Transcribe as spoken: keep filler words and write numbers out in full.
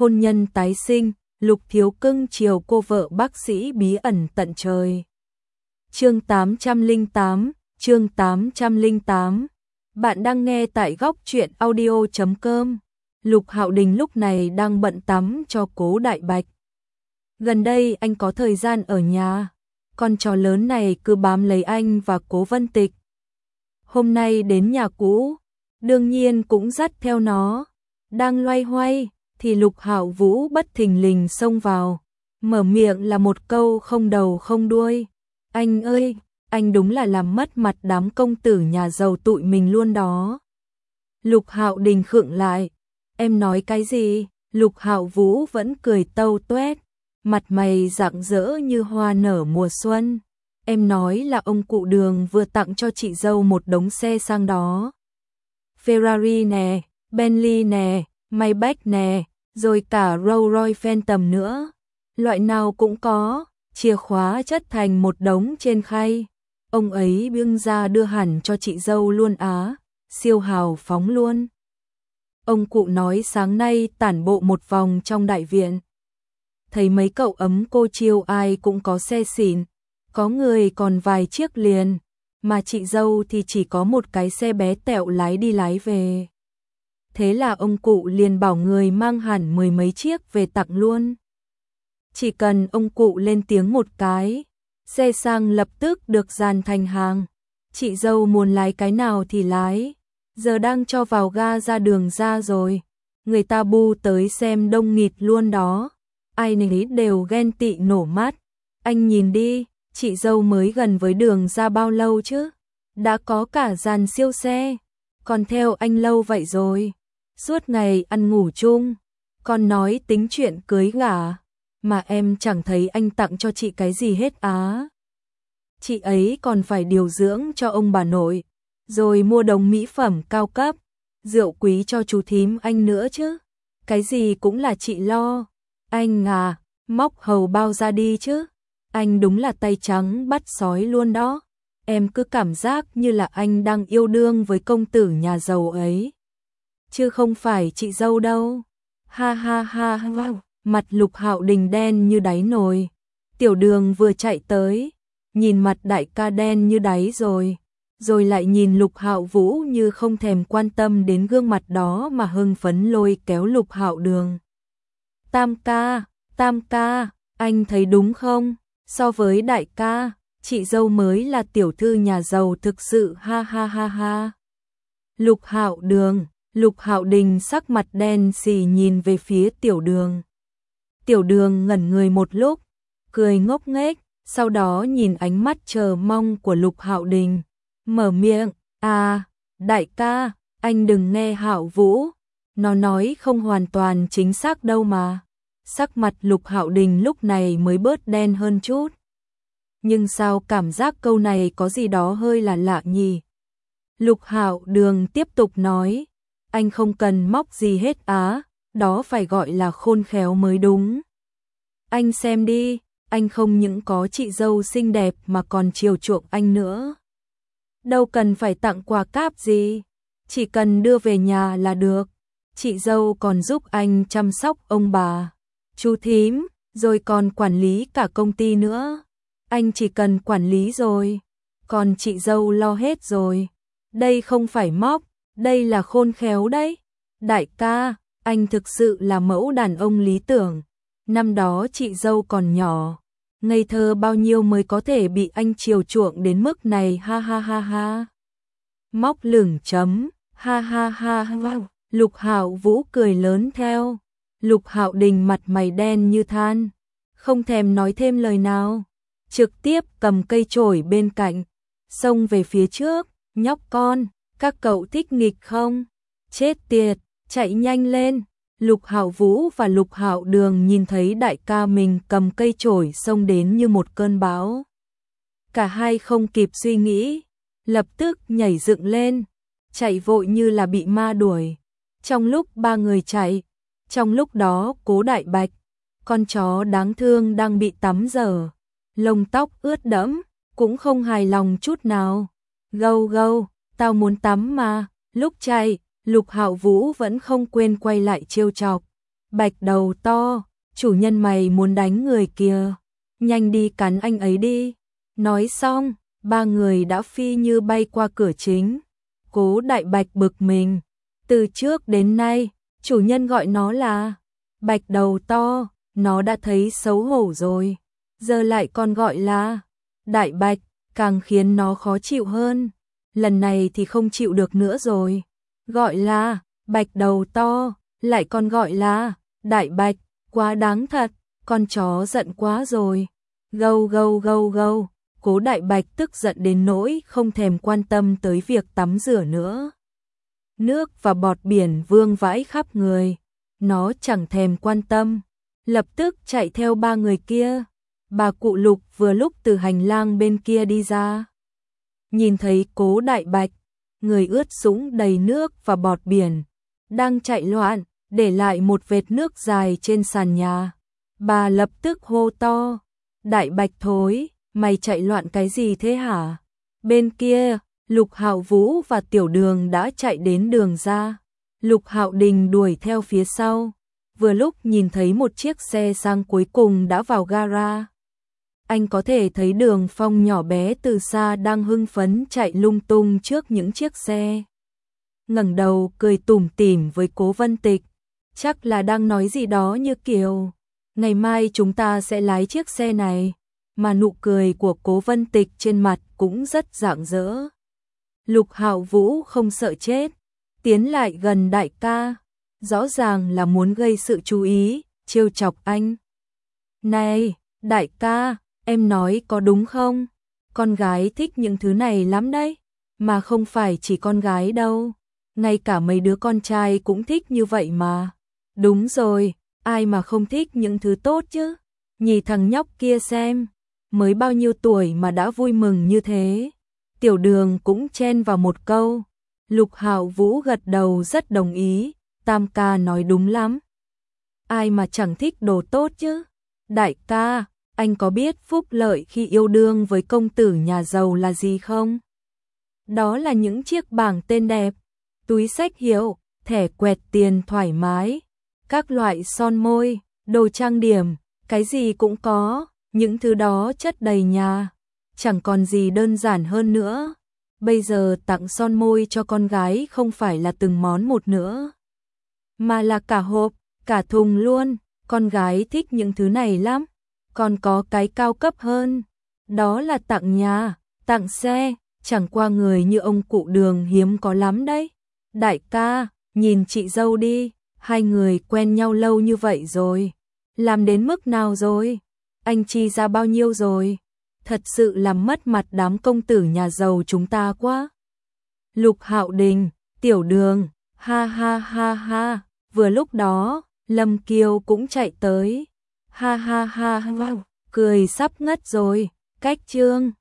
hôn nhân tái sinh, Lục Thiếu Cưng chiều cô vợ bác sĩ bí ẩn tận trời. Chương tám trăm lẻ tám, chương tám trăm lẻ tám. Bạn đang nghe tại góc truyện audio chấm com. Lục Hạo Đình lúc này đang bận tắm cho Cố Đại Bạch. Gần đây anh có thời gian ở nhà, con chó lớn này cứ bám lấy anh và Cố Vân Tịch. Hôm nay đến nhà cũ, đương nhiên cũng dắt theo nó. Đang loay hoay thì Lục Hạo Vũ bất thình lình xông vào, mở miệng là một câu không đầu không đuôi. Anh ơi, anh đúng là làm mất mặt đám công tử nhà giàu tụi mình luôn đó. Lục Hạo Đình khựng lại. Em nói cái gì? Lục Hạo Vũ vẫn cười tâu tuét, mặt mày rạng rỡ như hoa nở mùa xuân. Em nói là ông cụ Đường vừa tặng cho chị dâu một đống xe sang đó. Ferrari nè, Bentley nè, Maybach nè, rồi cả Rolls Royce Phantom nữa. Loại nào cũng có, chìa khóa chất thành một đống trên khay. Ông ấy bưng ra đưa hẳn cho chị dâu luôn á, siêu hào phóng luôn. Ông cụ nói sáng nay tản bộ một vòng trong đại viện, thấy mấy cậu ấm cô chiêu ai cũng có xe xịn, có người còn vài chiếc liền, mà chị dâu thì chỉ có một cái xe bé tẹo lái đi lái về. Thế là ông cụ liền bảo người mang hẳn mười mấy chiếc về tặng luôn. Chỉ cần ông cụ lên tiếng một cái, xe sang lập tức được dàn thành hàng. Chị dâu muốn lái cái nào thì lái, giờ đang cho vào ga ra đường ra rồi. Người ta bu tới xem đông nghịt luôn đó, ai nấy đều ghen tị nổ mắt. Anh nhìn đi, chị dâu mới gần với đường ra bao lâu chứ, đã có cả dàn siêu xe, còn theo anh lâu vậy rồi. Suốt ngày ăn ngủ chung, còn nói tính chuyện cưới gả, mà em chẳng thấy anh tặng cho chị cái gì hết á. Chị ấy còn phải điều dưỡng cho ông bà nội, rồi mua đống mỹ phẩm cao cấp, rượu quý cho chú thím anh nữa chứ. Cái gì cũng là chị lo. Anh à, móc hầu bao ra đi chứ. Anh đúng là tay trắng bắt sói luôn đó. Em cứ cảm giác như là anh đang yêu đương với công tử nhà giàu ấy, chứ không phải chị dâu đâu. Ha ha ha ha. Mặt Lục Hạo Đình đen như đáy nồi. Tiểu Đường vừa chạy tới, nhìn mặt đại ca đen như đáy rồi, rồi lại nhìn Lục Hạo Vũ như không thèm quan tâm đến gương mặt đó mà hưng phấn lôi kéo Lục Hạo Đường. Tam ca, tam ca, anh thấy đúng không? So với đại ca, chị dâu mới là tiểu thư nhà giàu thực sự, ha ha ha ha. Lục Hạo Đường, Lục Hạo Đình sắc mặt đen xì nhìn về phía Tiểu Đường. Tiểu Đường ngẩn người một lúc, cười ngốc nghếch, sau đó nhìn ánh mắt chờ mong của Lục Hạo Đình, mở miệng, "À, đại ca, anh đừng nghe Hạo Vũ, nó nói không hoàn toàn chính xác đâu mà." Sắc mặt Lục Hạo Đình lúc này mới bớt đen hơn chút. Nhưng sao cảm giác câu này có gì đó hơi là lạ nhỉ? Lục Hạo Đường tiếp tục nói, "Anh không cần móc gì hết á, đó phải gọi là khôn khéo mới đúng. Anh xem đi, anh không những có chị dâu xinh đẹp mà còn chiều chuộng anh nữa. Đâu cần phải tặng quà cáp gì, chỉ cần đưa về nhà là được. Chị dâu còn giúp anh chăm sóc ông bà, chú thím, rồi còn quản lý cả công ty nữa. Anh chỉ cần quản lý rồi, còn chị dâu lo hết rồi. Đây không phải móc, đây là khôn khéo đấy. Đại ca, anh thực sự là mẫu đàn ông lý tưởng. Năm đó chị dâu còn nhỏ, ngây thơ bao nhiêu mới có thể bị anh chiều chuộng đến mức này, ha ha ha ha." Móc lửng chấm, ha ha ha ha. Lục Hạo Vũ cười lớn theo. Lục Hạo Đình mặt mày đen như than, không thèm nói thêm lời nào, trực tiếp cầm cây chổi bên cạnh, xông về phía trước. "Nhóc con, các cậu thích nghịch không? Chết tiệt, chạy nhanh lên." Lục Hạo Vũ và Lục Hạo Đường nhìn thấy đại ca mình cầm cây chổi xông đến như một cơn bão. Cả hai không kịp suy nghĩ, lập tức nhảy dựng lên, chạy vội như là bị ma đuổi. Trong lúc ba người chạy, trong lúc đó Cố Đại Bạch, con chó đáng thương đang bị tắm dở, lông tóc ướt đẫm, cũng không hài lòng chút nào. "Gâu gâu, tao muốn tắm mà." Lúc chạy, Lục Hạo Vũ vẫn không quên quay lại trêu chọc. Bạch đầu to, chủ nhân mày muốn đánh người kìa, nhanh đi cắn anh ấy đi. Nói xong, ba người đã phi như bay qua cửa chính. Cố Đại Bạch bực mình, từ trước đến nay, chủ nhân gọi nó là Bạch đầu to, nó đã thấy xấu hổ rồi, giờ lại còn gọi là Đại Bạch, càng khiến nó khó chịu hơn. Lần này thì không chịu được nữa rồi, gọi là Bạch đầu to, lại còn gọi là Đại Bạch, quá đáng thật, con chó giận quá rồi. Gâu gâu gâu gâu, Cố Đại Bạch tức giận đến nỗi không thèm quan tâm tới việc tắm rửa nữa. Nước và bọt biển vương vãi khắp người, nó chẳng thèm quan tâm, lập tức chạy theo ba người kia. Bà cụ Lục vừa lúc từ hành lang bên kia đi ra, nhìn thấy Cố Đại Bạch, người ướt sũng đầy nước và bọt biển, đang chạy loạn, để lại một vệt nước dài trên sàn nhà. Bà lập tức hô to, Đại Bạch thối, mày chạy loạn cái gì thế hả? Bên kia, Lục Hạo Vũ và Tiểu Đường đã chạy đến đường ra. Lục Hạo Đình đuổi theo phía sau, vừa lúc nhìn thấy một chiếc xe sang cuối cùng đã vào gara. Anh có thể thấy Đường Phong nhỏ bé từ xa đang hưng phấn chạy lung tung trước những chiếc xe. Ngẩng đầu cười tủm tỉm với Cố Vân Tịch, chắc là đang nói gì đó như kiểu, ngày mai chúng ta sẽ lái chiếc xe này, mà nụ cười của Cố Vân Tịch trên mặt cũng rất rạng rỡ. Lục Hạo Vũ không sợ chết, tiến lại gần đại ca, rõ ràng là muốn gây sự chú ý, trêu chọc anh. Này, đại ca, em nói có đúng không? Con gái thích những thứ này lắm đấy, mà không phải chỉ con gái đâu, ngay cả mấy đứa con trai cũng thích như vậy mà. Đúng rồi, ai mà không thích những thứ tốt chứ? Nhìn thằng nhóc kia xem, mới bao nhiêu tuổi mà đã vui mừng như thế. Tiểu Đường cũng chen vào một câu. Lục Hạo Vũ gật đầu rất đồng ý, Tam ca nói đúng lắm. Ai mà chẳng thích đồ tốt chứ? Đại ca, anh có biết phúc lợi khi yêu đương với công tử nhà giàu là gì không? Đó là những chiếc bảng tên đẹp, túi xách hiệu, thẻ quẹt tiền thoải mái, các loại son môi, đồ trang điểm, cái gì cũng có, những thứ đó chất đầy nhà, chẳng còn gì đơn giản hơn nữa. Bây giờ tặng son môi cho con gái không phải là từng món một nữa, mà là cả hộp, cả thùng luôn. Con gái thích những thứ này lắm. Còn có cái cao cấp hơn, đó là tặng nhà, tặng xe, chẳng qua người như ông cụ Đường hiếm có lắm đấy. Đại ca, nhìn chị dâu đi, hai người quen nhau lâu như vậy rồi, làm đến mức nào rồi? Anh chi ra bao nhiêu rồi? Thật sự làm mất mặt đám công tử nhà giàu chúng ta quá. Lục Hạo Đình, Tiểu Đường, ha ha ha ha. Vừa lúc đó, Lâm Kiều cũng chạy tới. Ha ha ha ha, cười sắp ngất rồi. Cách chương